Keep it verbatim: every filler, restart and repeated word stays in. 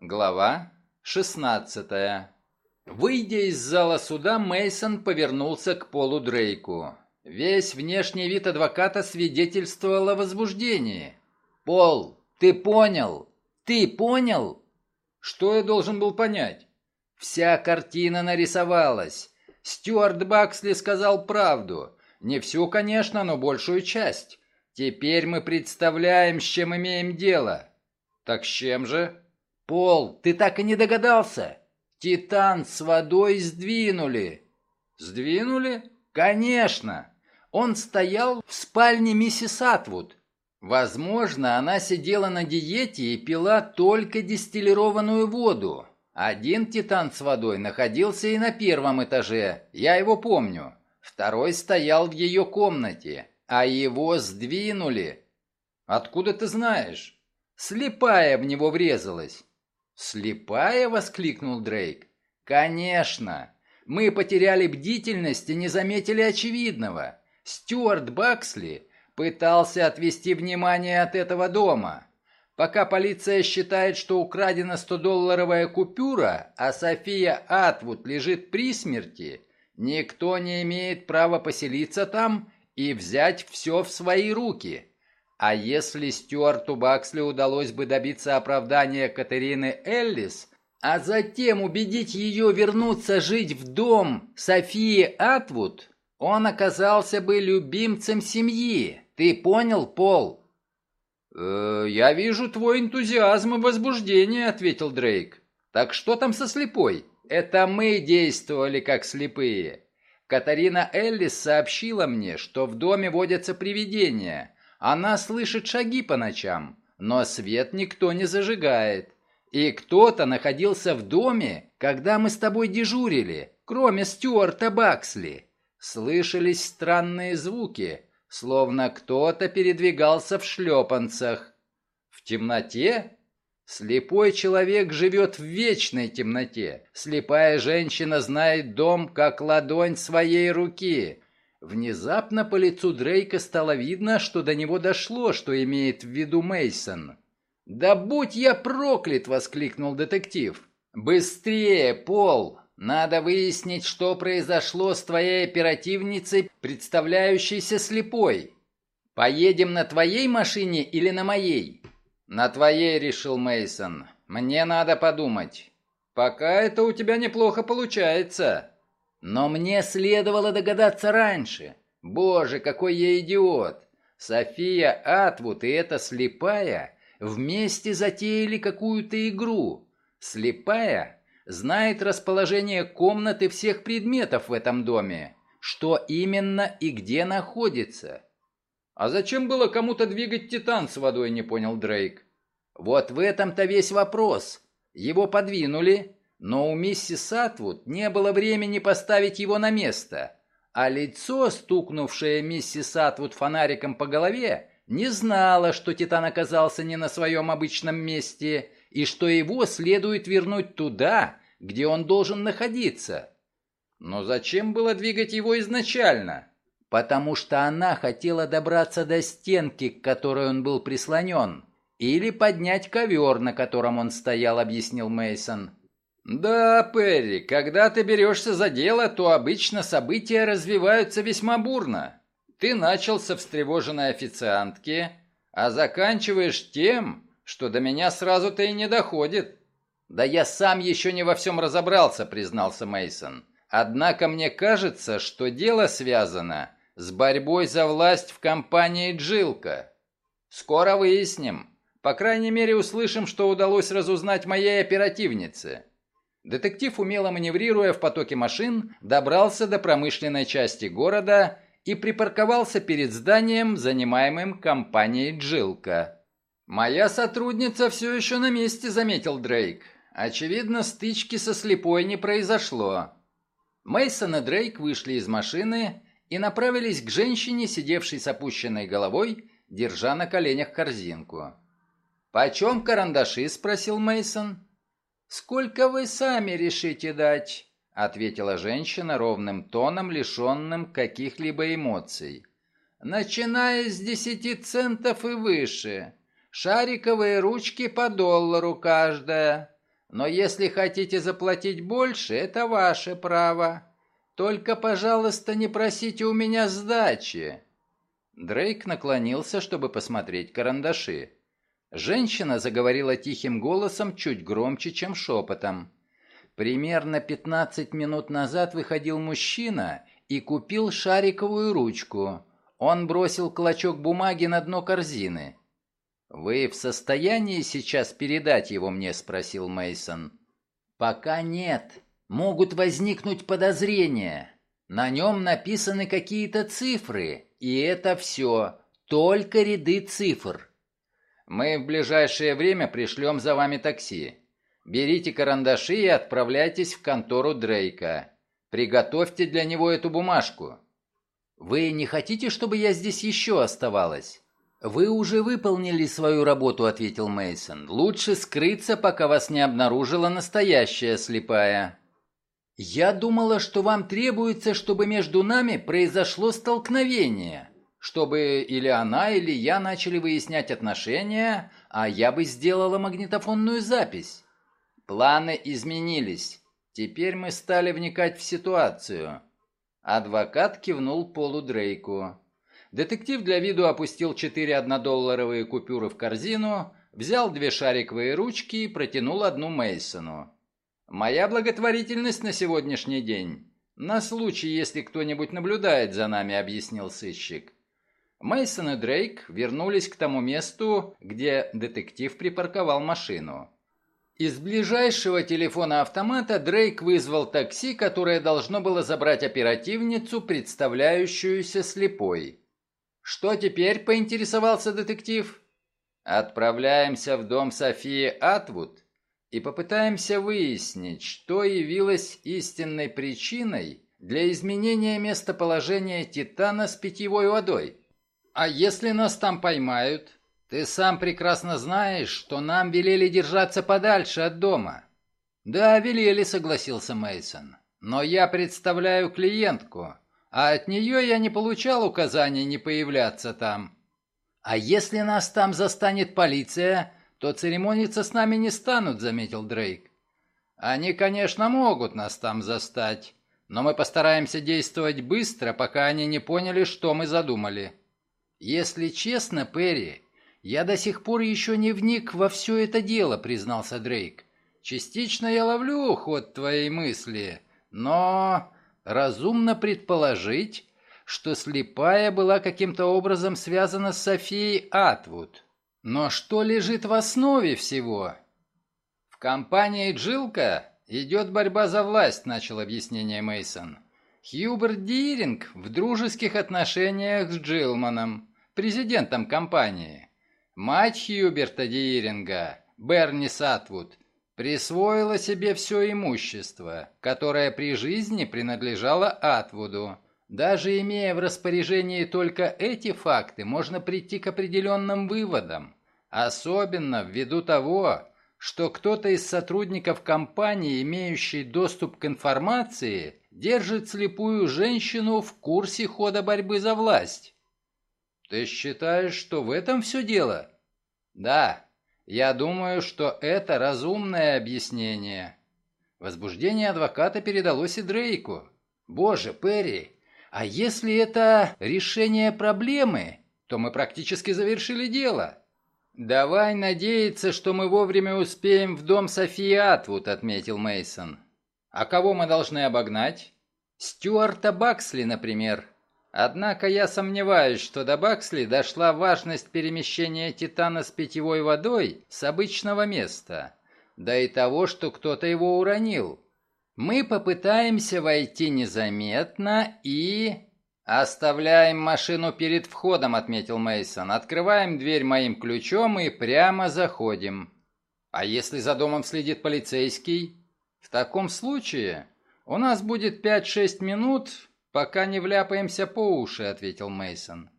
Глава шестнадцатая. Выйдя из зала суда, Мейсон повернулся к Полу Дрейку. Весь внешний вид адвоката свидетельствовал о возбуждении. «Пол, ты понял? Ты понял?» «Что я должен был понять?» «Вся картина нарисовалась. Стюарт Баксли сказал правду. Не всю, конечно, но большую часть. Теперь мы представляем, с чем имеем дело». «Так с чем же?» «Пол, ты так и не догадался? Титан с водой сдвинули». «Сдвинули?» «Конечно. Он стоял в спальне миссис Атвуд. Возможно, она сидела на диете и пила только дистиллированную воду. Один титан с водой находился и на первом этаже, я его помню. Второй стоял в ее комнате, а его сдвинули». «Откуда ты знаешь?» «Слепая в него врезалась». «Слепая?» — воскликнул Дрейк. «Конечно! Мы потеряли бдительность и не заметили очевидного. Стюарт Баксли пытался отвести внимание от этого дома. Пока полиция считает, что украдена стодолларовая купюра, а София Атвуд лежит при смерти, никто не имеет права поселиться там и взять все в свои руки. А если Стюарту Баксли удалось бы добиться оправдания Катерины Эллис, а затем убедить ее вернуться жить в дом Софии Атвуд, он оказался бы любимцем семьи. Ты понял, Пол?» «Э, «Я вижу твой энтузиазм и возбуждение», — ответил Дрейк. «Так что там со слепой?» «Это мы действовали как слепые. Катарина Эллис сообщила мне, что в доме водятся привидения. Она слышит шаги по ночам, но свет никто не зажигает. И кто-то находился в доме, когда мы с тобой дежурили, кроме Стюарта Баксли. Слышались странные звуки, словно кто-то передвигался в шлепанцах». «В темноте?» «Слепой человек живет в вечной темноте. Слепая женщина знает дом, как ладонь своей руки». Внезапно по лицу Дрейка стало видно, что до него дошло, что имеет в виду Мейсон. «Да будь я проклят!» — воскликнул детектив. «Быстрее, Пол! Надо выяснить, что произошло с твоей оперативницей, представляющейся слепой. Поедем на твоей машине или на моей?» «На твоей», — решил Мейсон. «Мне надо подумать». «Пока это у тебя неплохо получается». «Но мне следовало догадаться раньше. Боже, какой я идиот! София Атвуд и эта слепая вместе затеяли какую-то игру. Слепая знает расположение комнат и всех предметов в этом доме, что именно и где находится». «А зачем было кому-то двигать титан с водой?» — не понял Дрейк. «Вот в этом-то весь вопрос. Его подвинули, но у миссис Атвуд не было времени поставить его на место, а лицо, стукнувшее миссис Атвуд фонариком по голове, не знало, что титан оказался не на своем обычном месте и что его следует вернуть туда, где он должен находиться». «Но зачем было двигать его изначально?» «Потому что она хотела добраться до стенки, к которой он был прислонен, или поднять ковер, на котором он стоял», — объяснил Мейсон. «Да, Перри, когда ты берешься за дело, то обычно события развиваются весьма бурно. Ты начал со встревоженной официантки, а заканчиваешь тем, что до меня сразу-то и не доходит». «Да я сам еще не во всем разобрался», — признался Мейсон. «Однако мне кажется, что дело связано с борьбой за власть в компании Джилка. Скоро выясним. По крайней мере, услышим, что удалось разузнать моей оперативнице». Детектив, умело маневрируя в потоке машин, добрался до промышленной части города и припарковался перед зданием, занимаемым компанией Джилка. «Моя сотрудница все еще на месте», — заметил Дрейк. «Очевидно, стычки со слепой не произошло». Мейсон и Дрейк вышли из машины и направились к женщине, сидевшей с опущенной головой, держа на коленях корзинку. «Почем карандаши?» — спросил Мейсон. «Сколько вы сами решите дать?» — ответила женщина ровным тоном, лишенным каких-либо эмоций. «Начиная с десяти центов и выше. Шариковые ручки по доллару каждая. Но если хотите заплатить больше, это ваше право. Только, пожалуйста, не просите у меня сдачи». Дрейк наклонился, чтобы посмотреть карандаши. Женщина заговорила тихим голосом, чуть громче, чем шепотом. «Примерно пятнадцать минут назад выходил мужчина и купил шариковую ручку. Он бросил клочок бумаги на дно корзины. «Вы в состоянии сейчас передать его мне?» – спросил Мейсон. «Пока нет. Могут возникнуть подозрения. На нем написаны какие-то цифры, и это все. Только ряды цифр». «Мы в ближайшее время пришлем за вами такси. Берите карандаши и отправляйтесь в контору Дрейка. Приготовьте для него эту бумажку». «Вы не хотите, чтобы я здесь еще оставалась?» «Вы уже выполнили свою работу», — ответил Мейсон. «Лучше скрыться, пока вас не обнаружила настоящая слепая». «Я думала, что вам требуется, чтобы между нами произошло столкновение, чтобы или она, или я начали выяснять отношения, а я бы сделала магнитофонную запись». «Планы изменились. Теперь мы стали вникать в ситуацию». Адвокат кивнул Полу Дрейку. Детектив для виду опустил четыре однодолларовые купюры в корзину, взял две шариковые ручки и протянул одну Мейсону. «Моя благотворительность на сегодняшний день. На случай, если кто-нибудь наблюдает за нами», — объяснил сыщик. Мейсон и Дрейк вернулись к тому месту, где детектив припарковал машину. Из ближайшего телефона-автомата Дрейк вызвал такси, которое должно было забрать оперативницу, представляющуюся слепой. «Что теперь?» – поинтересовался детектив. «Отправляемся в дом Софии Атвуд и попытаемся выяснить, что явилось истинной причиной для изменения местоположения Титана с питьевой водой. А если нас там поймают? Ты сам прекрасно знаешь, что нам велели держаться подальше от дома». «Да, велели», — согласился Мейсон. «Но я представляю клиентку, а от нее я не получал указаний не появляться там». «А если нас там застанет полиция, то церемониться с нами не станут», — заметил Дрейк. «Они, конечно, могут нас там застать, но мы постараемся действовать быстро, пока они не поняли, что мы задумали». «Если честно, Перри, я до сих пор еще не вник во все это дело», — признался Дрейк. «Частично я ловлю ход твоей мысли, но разумно предположить, что слепая была каким-то образом связана с Софией Атвуд. Но что лежит в основе всего?» «В компании Джилка идет борьба за власть», — начал объяснение Мейсон. «Хьюберт Диринг в дружеских отношениях с Джилманом, президентом компании. Мать Хьюберта Диринга, Бернис Атвуд, присвоила себе все имущество, которое при жизни принадлежало Атвуду. Даже имея в распоряжении только эти факты, можно прийти к определенным выводам, особенно ввиду того, что кто-то из сотрудников компании, имеющий доступ к информации, держит слепую женщину в курсе хода борьбы за власть». «Ты считаешь, что в этом все дело?» «Да, я думаю, что это разумное объяснение». Возбуждение адвоката передалось и Дрейку. «Боже, Перри, а если это решение проблемы, то мы практически завершили дело». «Давай надеяться, что мы вовремя успеем в дом Софии Атвуд», — отметил Мейсон. «А кого мы должны обогнать?» «Стюарта Баксли, например». Однако я сомневаюсь, что до Баксли дошла важность перемещения Титана с питьевой водой с обычного места, да и того, что кто-то его уронил. Мы попытаемся войти незаметно и... «Оставляем машину перед входом», — отметил Мейсон. «Открываем дверь моим ключом и прямо заходим». «А если за домом следит полицейский?» «В таком случае у нас будет пять-шесть минут, пока не вляпаемся по уши», — ответил Мейсон.